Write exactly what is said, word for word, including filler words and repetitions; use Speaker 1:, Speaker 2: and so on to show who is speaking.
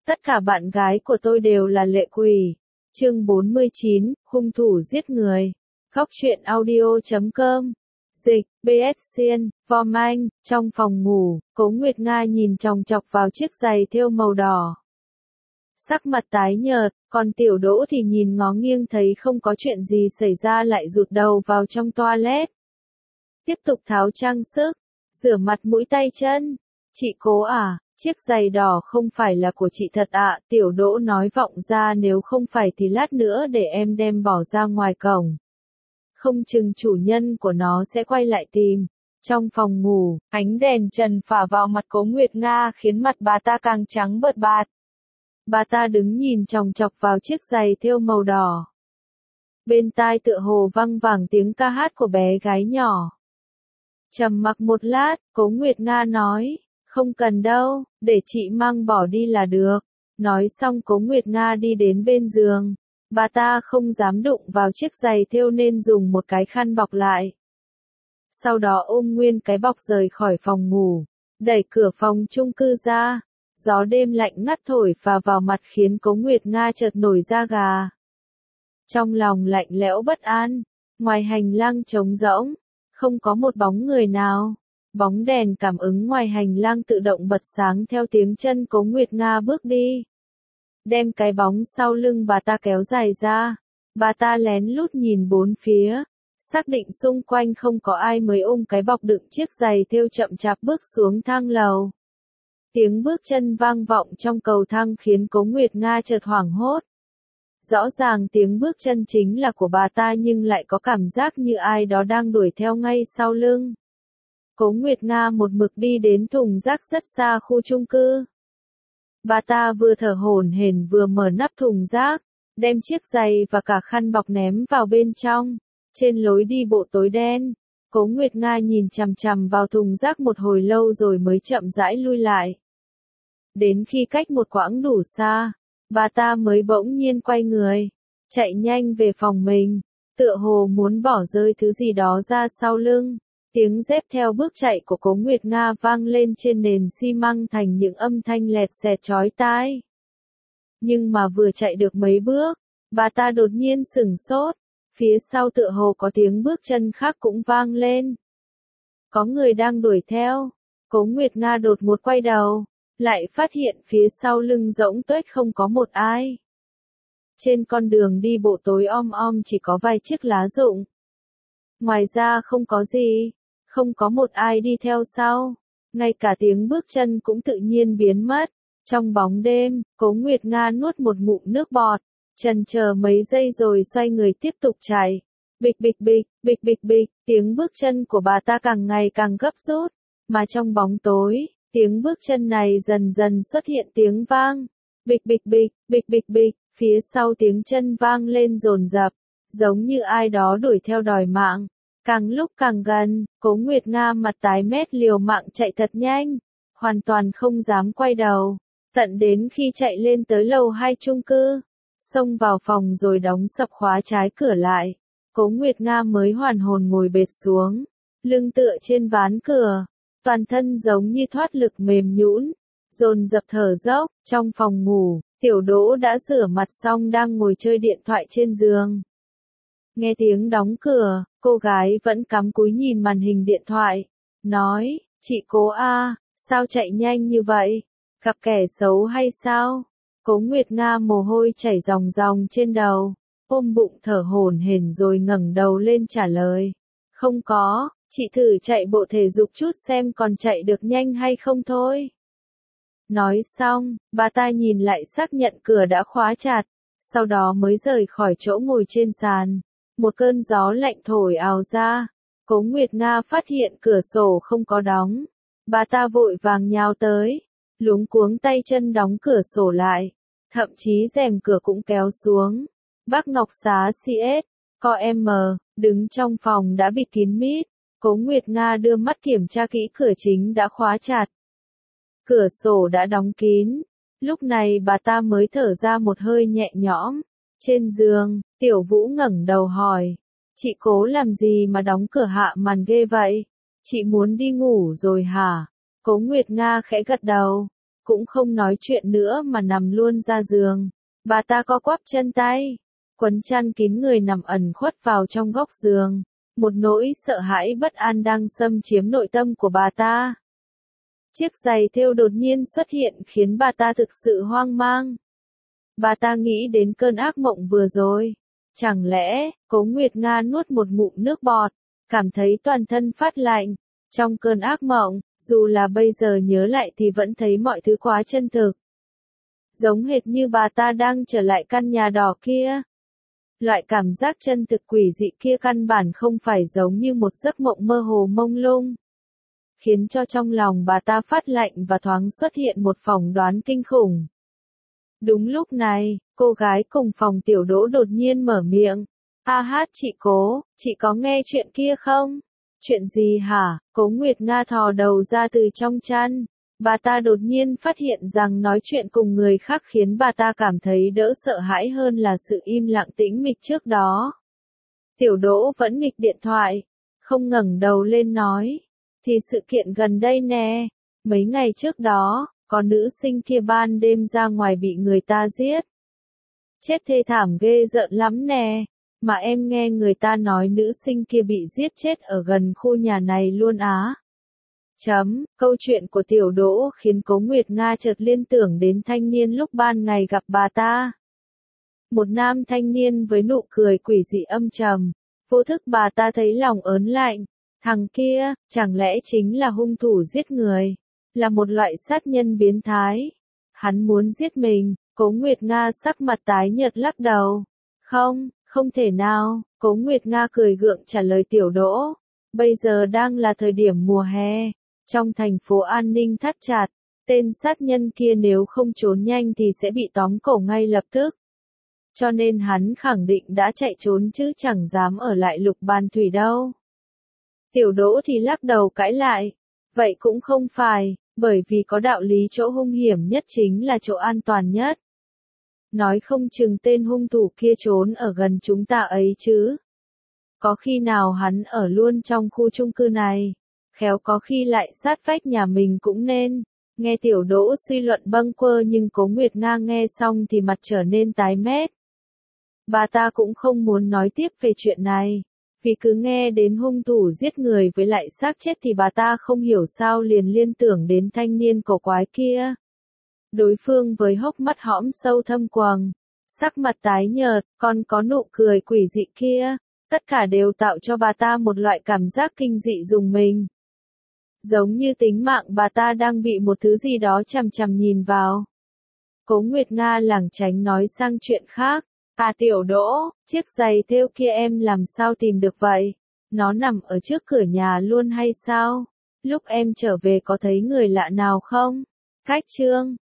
Speaker 1: Tất cả bạn gái của tôi đều là lệ quỷ. Chương bốn mươi chín, hung thủ giết người. Góc truyện audio chấm com. Dịch, bê ét Xiên, Vom Anh, trong phòng ngủ, Cố Nguyệt Nga nhìn chòng chọc vào chiếc giày thêu màu đỏ. Sắc mặt tái nhợt, còn Tiểu Đỗ thì nhìn ngó nghiêng thấy không có chuyện gì xảy ra lại rụt đầu vào trong toilet. Tiếp tục tháo trang sức, rửa mặt mũi tay chân. Chị Cố à, chiếc giày đỏ không phải là của chị thật ạ, Tiểu Đỗ nói vọng ra, nếu không phải thì lát nữa để em đem bỏ ra ngoài cổng. Không chừng chủ nhân của nó sẽ quay lại tìm. Trong phòng ngủ, ánh đèn trần phả vào mặt Cố Nguyệt Nga khiến mặt bà ta càng trắng bợt bạt. Bà ta đứng nhìn chòng chọc vào chiếc giày thêu màu đỏ. Bên tai tựa hồ văng vẳng tiếng ca hát của bé gái nhỏ. Trầm mặc một lát, Cố Nguyệt Nga nói, không cần đâu, để chị mang bỏ đi là được. Nói xong Cố Nguyệt Nga đi đến bên giường. Bà ta không dám đụng vào chiếc giày thêu nên dùng một cái khăn bọc lại. Sau đó ôm nguyên cái bọc rời khỏi phòng ngủ, đẩy cửa phòng chung cư ra. Gió đêm lạnh ngắt thổi phà vào mặt khiến Cố Nguyệt Nga chợt nổi da gà. Trong lòng lạnh lẽo bất an, ngoài hành lang trống rỗng, không có một bóng người nào. Bóng đèn cảm ứng ngoài hành lang tự động bật sáng theo tiếng chân Cố Nguyệt Nga bước đi. Đem cái bóng sau lưng bà ta kéo dài ra. Bà ta lén lút nhìn bốn phía, xác định xung quanh không có ai mới ôm cái bọc đựng chiếc giày thêu chậm chạp bước xuống thang lầu. Tiếng bước chân vang vọng trong cầu thang khiến Cố Nguyệt Nga chợt hoảng hốt. Rõ ràng tiếng bước chân chính là của bà ta nhưng lại có cảm giác như ai đó đang đuổi theo ngay sau lưng. Cố Nguyệt Nga một mực đi đến thùng rác rất xa khu chung cư. Bà ta vừa thở hổn hển vừa mở nắp thùng rác, đem chiếc giày và cả khăn bọc ném vào bên trong. Trên lối đi bộ tối đen, Cố Nguyệt Nga nhìn chằm chằm vào thùng rác một hồi lâu rồi mới chậm rãi lui lại. Đến khi cách một quãng đủ xa, bà ta mới bỗng nhiên quay người, chạy nhanh về phòng mình, tựa hồ muốn bỏ rơi thứ gì đó ra sau lưng. Tiếng dép theo bước chạy của Cố Nguyệt Nga vang lên trên nền xi măng thành những âm thanh lẹt xẹt chói tai. Nhưng mà vừa chạy được mấy bước, bà ta đột nhiên sửng sốt, phía sau tựa hồ có tiếng bước chân khác cũng vang lên. Có người đang đuổi theo. Cố Nguyệt Nga đột ngột quay đầu, lại phát hiện phía sau lưng rỗng tuếch không có một ai. Trên con đường đi bộ tối om om chỉ có vài chiếc lá rụng. Ngoài ra không có gì, không có một ai đi theo sau, ngay cả tiếng bước chân cũng tự nhiên biến mất. Trong bóng đêm, Cố Nguyệt Nga nuốt một ngụm nước bọt, chần chờ mấy giây rồi xoay người tiếp tục chạy. Bịch bịch bịch, bịch bịch bịch, tiếng bước chân của bà ta càng ngày càng gấp rút, mà trong bóng tối, tiếng bước chân này dần dần xuất hiện tiếng vang. Bịch bịch bịch, bịch bịch bịch, phía sau tiếng chân vang lên dồn dập, giống như ai đó đuổi theo đòi mạng. Càng lúc càng gần, Cố Nguyệt Nga mặt tái mét liều mạng chạy thật nhanh, hoàn toàn không dám quay đầu, tận đến khi chạy lên tới lầu hai chung cư, xông vào phòng rồi đóng sập khóa trái cửa lại, Cố Nguyệt Nga mới hoàn hồn ngồi bệt xuống, lưng tựa trên ván cửa, toàn thân giống như thoát lực mềm nhũn, dồn dập thở dốc. Trong phòng ngủ, Tiểu Đỗ đã rửa mặt xong đang ngồi chơi điện thoại trên giường. Nghe tiếng đóng cửa, cô gái vẫn cắm cúi nhìn màn hình điện thoại, nói, chị Cố a, sao chạy nhanh như vậy, gặp kẻ xấu hay sao? Cố Nguyệt Nga mồ hôi chảy ròng ròng trên đầu, ôm bụng thở hổn hển rồi ngẩng đầu lên trả lời, không có, chị thử chạy bộ thể dục chút xem còn chạy được nhanh hay không thôi. Nói xong, bà ta nhìn lại xác nhận cửa đã khóa chặt, sau đó mới rời khỏi chỗ ngồi trên sàn. Một cơn gió lạnh thổi ào ra, Cố Nguyệt Nga phát hiện cửa sổ không có đóng. Bà ta vội vàng nhào tới, luống cuống tay chân đóng cửa sổ lại, thậm chí rèm cửa cũng kéo xuống. Bác Ngọc Xá xê ét, co em, đứng trong phòng đã bịt kín mít. Cố Nguyệt Nga đưa mắt kiểm tra kỹ cửa chính đã khóa chặt. Cửa sổ đã đóng kín. Lúc này bà ta mới thở ra một hơi nhẹ nhõm. Trên giường, Tiểu Vũ ngẩng đầu hỏi, chị Cố làm gì mà đóng cửa hạ màn ghê vậy? Chị muốn đi ngủ rồi hả? Cố Nguyệt Nga khẽ gật đầu. cũng không nói chuyện nữa mà nằm luôn ra giường. Bà ta co quắp chân tay, quấn chăn kín người nằm ẩn khuất vào trong góc giường. Một nỗi sợ hãi bất an đang xâm chiếm nội tâm của bà ta. Chiếc giày thêu đột nhiên xuất hiện khiến bà ta thực sự hoang mang. Bà ta nghĩ đến cơn ác mộng vừa rồi. Chẳng lẽ, Cố Nguyệt Nga nuốt một ngụm nước bọt, cảm thấy toàn thân phát lạnh. Trong cơn ác mộng, dù là bây giờ nhớ lại thì vẫn thấy mọi thứ quá chân thực. Giống hệt như bà ta đang trở lại căn nhà đỏ kia. Loại cảm giác chân thực quỷ dị kia căn bản không phải giống như một giấc mộng mơ hồ mông lung. Khiến cho trong lòng bà ta phát lạnh và thoáng xuất hiện một phỏng đoán kinh khủng. Đúng lúc này, cô gái cùng phòng Tiểu Đỗ đột nhiên mở miệng. A hát chị Cố, chị có nghe chuyện kia không? Chuyện gì hả? Cố Nguyệt Nga thò đầu ra từ trong chăn. Bà ta đột nhiên phát hiện rằng nói chuyện cùng người khác khiến bà ta cảm thấy đỡ sợ hãi hơn là sự im lặng tĩnh mịch trước đó. Tiểu Đỗ vẫn nghịch điện thoại, không ngẩng đầu lên nói. Thì sự kiện gần đây nè, mấy ngày trước đó, có nữ sinh kia ban đêm ra ngoài bị người ta giết. Chết thê thảm ghê rợn lắm nè, mà em nghe người ta nói nữ sinh kia bị giết chết ở gần khu nhà này luôn á. Chấm, câu chuyện của Tiểu Đỗ khiến Cố Nguyệt Nga chợt liên tưởng đến thanh niên lúc ban ngày gặp bà ta. Một nam thanh niên với nụ cười quỷ dị âm trầm, vô thức bà ta thấy lòng ớn lạnh. Thằng kia, chẳng lẽ chính là hung thủ giết người, là một loại sát nhân biến thái. Hắn muốn giết mình. Cố Nguyệt Nga sắc mặt tái nhợt lắc đầu. Không, không thể nào. Cố Nguyệt Nga cười gượng trả lời Tiểu Đỗ. Bây giờ đang là thời điểm mùa hè. Trong thành phố an ninh thắt chặt. Tên sát nhân kia nếu không trốn nhanh thì sẽ bị tóm cổ ngay lập tức. Cho nên hắn khẳng định đã chạy trốn chứ chẳng dám ở lại Lục Bàn Thủy đâu. Tiểu Đỗ thì lắc đầu cãi lại. Vậy cũng không phải, bởi vì có đạo lý chỗ hung hiểm nhất chính là chỗ an toàn nhất. Nói không chừng tên hung thủ kia trốn ở gần chúng ta ấy chứ. Có khi nào hắn ở luôn trong khu chung cư này, khéo có khi lại sát vách nhà mình cũng nên. Nghe Tiểu Đỗ suy luận bâng quơ nhưng Cố Nguyệt Nga nghe xong thì mặt trở nên tái mét. Bà ta cũng không muốn nói tiếp về chuyện này, vì cứ nghe đến hung thủ giết người với lại xác chết thì bà ta không hiểu sao liền liên tưởng đến thanh niên cổ quái kia. Đối phương với hốc mắt hõm sâu thâm quầng, sắc mặt tái nhợt, còn có nụ cười quỷ dị kia, tất cả đều tạo cho bà ta một loại cảm giác kinh dị rùng mình. Giống như tính mạng bà ta đang bị một thứ gì đó chằm chằm nhìn vào. Cố Nguyệt Nga lảng tránh nói sang chuyện khác. À Tiểu Đỗ, chiếc giày thêu kia em làm sao tìm được vậy? Nó nằm ở trước cửa nhà luôn hay sao? Lúc em trở về có thấy người lạ nào không? Cách chương